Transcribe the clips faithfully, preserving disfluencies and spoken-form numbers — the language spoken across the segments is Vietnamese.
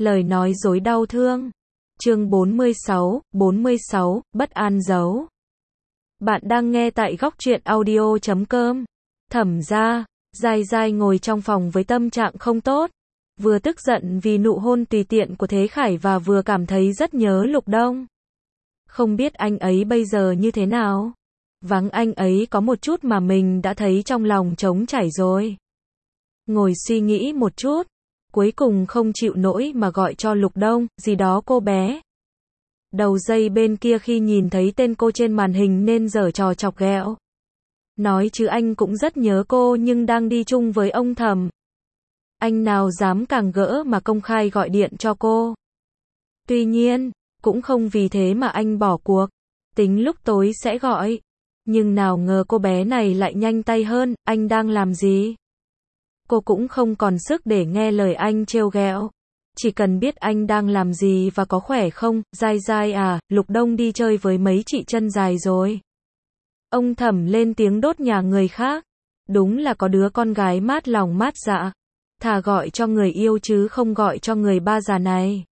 Lời nói dối đau thương. Chương bốn mươi sáu, bốn mươi sáu, bất an giấu. Bạn đang nghe tại góc truyện audio chấm com. Thẩm gia, Giai Giai ngồi trong phòng với tâm trạng không tốt. Vừa tức giận vì nụ hôn tùy tiện của Thế Khải và vừa cảm thấy rất nhớ Lục Đông. Không biết anh ấy bây giờ như thế nào? Vắng anh ấy có một chút mà mình đã thấy trong lòng trống trải rồi. Ngồi suy nghĩ một chút, cuối cùng không chịu nổi mà gọi cho Lục Đông, gì đó cô bé. Đầu dây bên kia khi nhìn thấy tên cô trên màn hình nên giở trò chọc ghẹo. Nói chứ anh cũng rất nhớ cô nhưng đang đi chung với ông Thẩm. Anh nào dám càng gỡ mà công khai gọi điện cho cô. Tuy nhiên, cũng không vì thế mà anh bỏ cuộc. Tính lúc tối sẽ gọi. Nhưng nào ngờ cô bé này lại nhanh tay hơn, anh đang làm gì? Cô cũng không còn sức để nghe lời anh trêu ghẹo. Chỉ cần biết anh đang làm gì và có khỏe không, Giai Giai à, Lục Đông đi chơi với mấy chị chân dài rồi. Ông Thẩm lên tiếng đốt nhà người khác. Đúng là có đứa con gái mát lòng mát dạ. Thà gọi cho người yêu chứ không gọi cho người ba già này.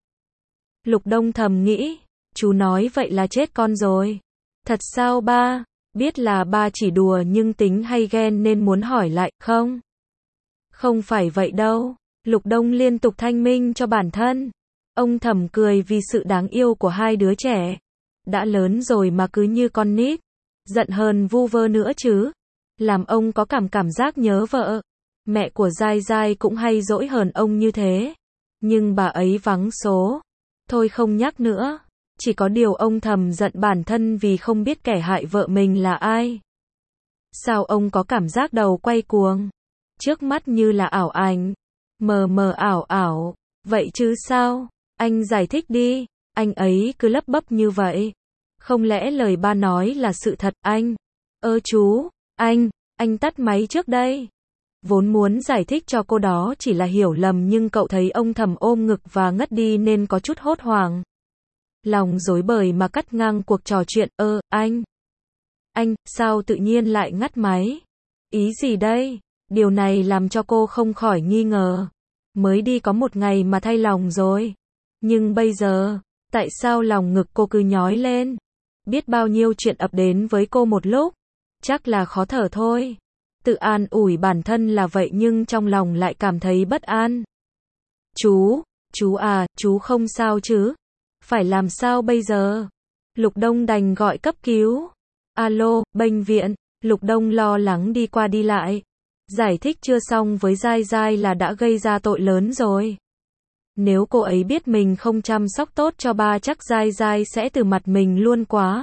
Lục Đông thầm nghĩ, chú nói vậy là chết con rồi. Thật sao ba? Biết là ba chỉ đùa nhưng tính hay ghen nên muốn hỏi lại, không? Không phải vậy đâu. Lục Đông liên tục thanh minh cho bản thân. Ông Thẩm cười vì sự đáng yêu của hai đứa trẻ. Đã lớn rồi mà cứ như con nít. Giận hờn vu vơ nữa chứ. Làm ông có cảm cảm giác nhớ vợ. Mẹ của Giai Giai cũng hay dỗi hờn ông như thế. Nhưng bà ấy vắng số. Thôi không nhắc nữa. Chỉ có điều ông Thẩm giận bản thân vì không biết kẻ hại vợ mình là ai. Sao ông có cảm giác đầu quay cuồng? Trước mắt như là ảo ảnh. Mờ mờ ảo ảo. Vậy chứ sao? Anh giải thích đi. Anh ấy cứ lấp bấp như vậy. Không lẽ lời ba nói là sự thật anh? Ơ chú, anh, anh tắt máy trước đây. Vốn muốn giải thích cho cô đó chỉ là hiểu lầm nhưng cậu thấy ông Thẩm ôm ngực và ngất đi nên có chút hốt hoảng. Lòng rối bời mà cắt ngang cuộc trò chuyện. Ơ, anh. Anh, sao tự nhiên lại ngắt máy? Ý gì đây? Điều này làm cho cô không khỏi nghi ngờ. Mới đi có một ngày mà thay lòng rồi. Nhưng bây giờ, tại sao lòng ngực cô cứ nhói lên? Biết bao nhiêu chuyện ập đến với cô một lúc. Chắc là khó thở thôi. Tự an ủi bản thân là vậy nhưng trong lòng lại cảm thấy bất an. Chú, chú à, chú không sao chứ? Phải làm sao bây giờ? Lục Đông đành gọi cấp cứu. Alo, bệnh viện. Lục Đông lo lắng đi qua đi lại. Giải thích chưa xong với Giai Giai là đã gây ra tội lớn rồi. Nếu cô ấy biết mình không chăm sóc tốt cho ba chắc Giai Giai sẽ từ mặt mình luôn quá.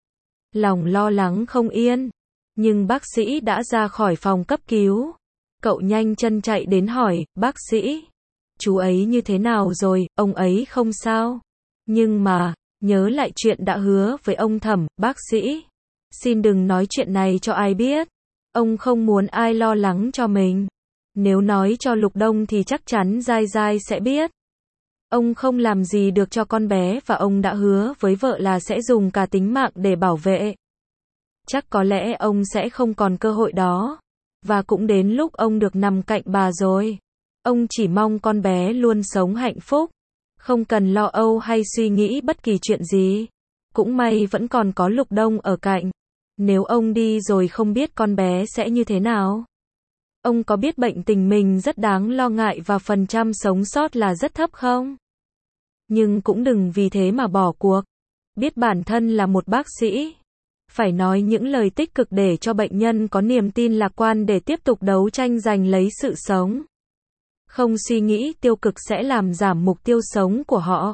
Lòng lo lắng không yên. Nhưng bác sĩ đã ra khỏi phòng cấp cứu. Cậu nhanh chân chạy đến hỏi, bác sĩ. Chú ấy như thế nào rồi, ông ấy không sao. Nhưng mà, nhớ lại chuyện đã hứa với ông Thẩm, bác sĩ. Xin đừng nói chuyện này cho ai biết. Ông không muốn ai lo lắng cho mình. Nếu nói cho Lục Đông thì chắc chắn Giai Giai sẽ biết. Ông không làm gì được cho con bé và ông đã hứa với vợ là sẽ dùng cả tính mạng để bảo vệ. Chắc có lẽ ông sẽ không còn cơ hội đó. Và cũng đến lúc ông được nằm cạnh bà rồi. Ông chỉ mong con bé luôn sống hạnh phúc. Không cần lo âu hay suy nghĩ bất kỳ chuyện gì. Cũng may vẫn còn có Lục Đông ở cạnh. Nếu ông đi rồi không biết con bé sẽ như thế nào. Ông có biết bệnh tình mình rất đáng lo ngại và phần trăm sống sót là rất thấp không? Nhưng cũng đừng vì thế mà bỏ cuộc. Biết bản thân là một bác sĩ. Phải nói những lời tích cực để cho bệnh nhân có niềm tin lạc quan để tiếp tục đấu tranh giành lấy sự sống. Không suy nghĩ tiêu cực sẽ làm giảm mục tiêu sống của họ.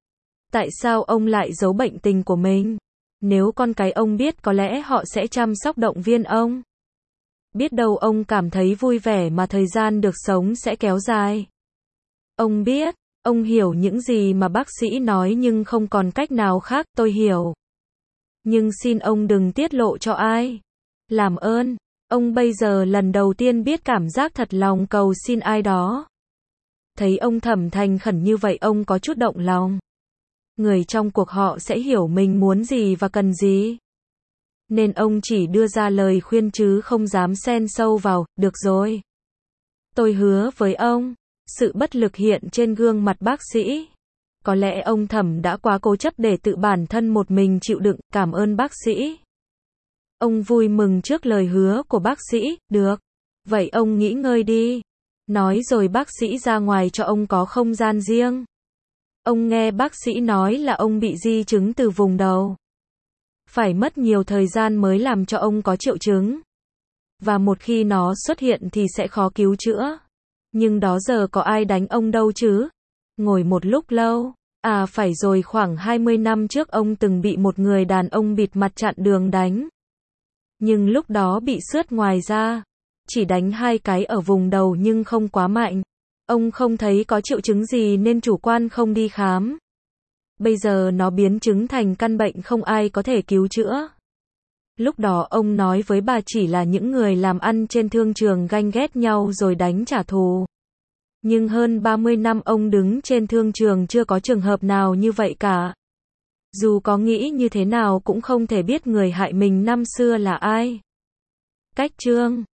Tại sao ông lại giấu bệnh tình của mình? Nếu con cái ông biết có lẽ họ sẽ chăm sóc động viên ông. Biết đâu ông cảm thấy vui vẻ mà thời gian được sống sẽ kéo dài. Ông biết, ông hiểu những gì mà bác sĩ nói nhưng không còn cách nào khác, tôi hiểu. Nhưng xin ông đừng tiết lộ cho ai. Làm ơn, ông bây giờ lần đầu tiên biết cảm giác thật lòng cầu xin ai đó. Thấy ông Thẩm thành khẩn như vậy ông có chút động lòng. Người trong cuộc họ sẽ hiểu mình muốn gì và cần gì. Nên ông chỉ đưa ra lời khuyên chứ không dám xen sâu vào, được rồi. Tôi hứa với ông, Sự bất lực hiện trên gương mặt bác sĩ. Có lẽ ông Thẩm đã quá cố chấp để tự bản thân một mình chịu đựng, cảm ơn bác sĩ. Ông vui mừng trước lời hứa của bác sĩ, được. Vậy ông nghỉ ngơi đi. Nói rồi bác sĩ ra ngoài cho ông có không gian riêng. Ông nghe bác sĩ nói là ông bị di chứng từ vùng đầu. Phải mất nhiều thời gian mới làm cho ông có triệu chứng. Và một khi nó xuất hiện thì sẽ khó cứu chữa. Nhưng đó giờ có ai đánh ông đâu chứ? Ngồi một lúc lâu. À phải rồi, khoảng hai mươi năm trước ông từng bị một người đàn ông bịt mặt chặn đường đánh. Nhưng lúc đó bị xước ngoài da. Chỉ đánh hai cái ở vùng đầu nhưng không quá mạnh. Ông không thấy có triệu chứng gì nên chủ quan không đi khám. Bây giờ nó biến chứng thành căn bệnh không ai có thể cứu chữa. Lúc đó ông nói với bà chỉ là những người làm ăn trên thương trường ganh ghét nhau rồi đánh trả thù. Nhưng hơn ba mươi năm ông đứng trên thương trường chưa có trường hợp nào như vậy cả. Dù có nghĩ như thế nào cũng không thể biết người hại mình năm xưa là ai. Cách chương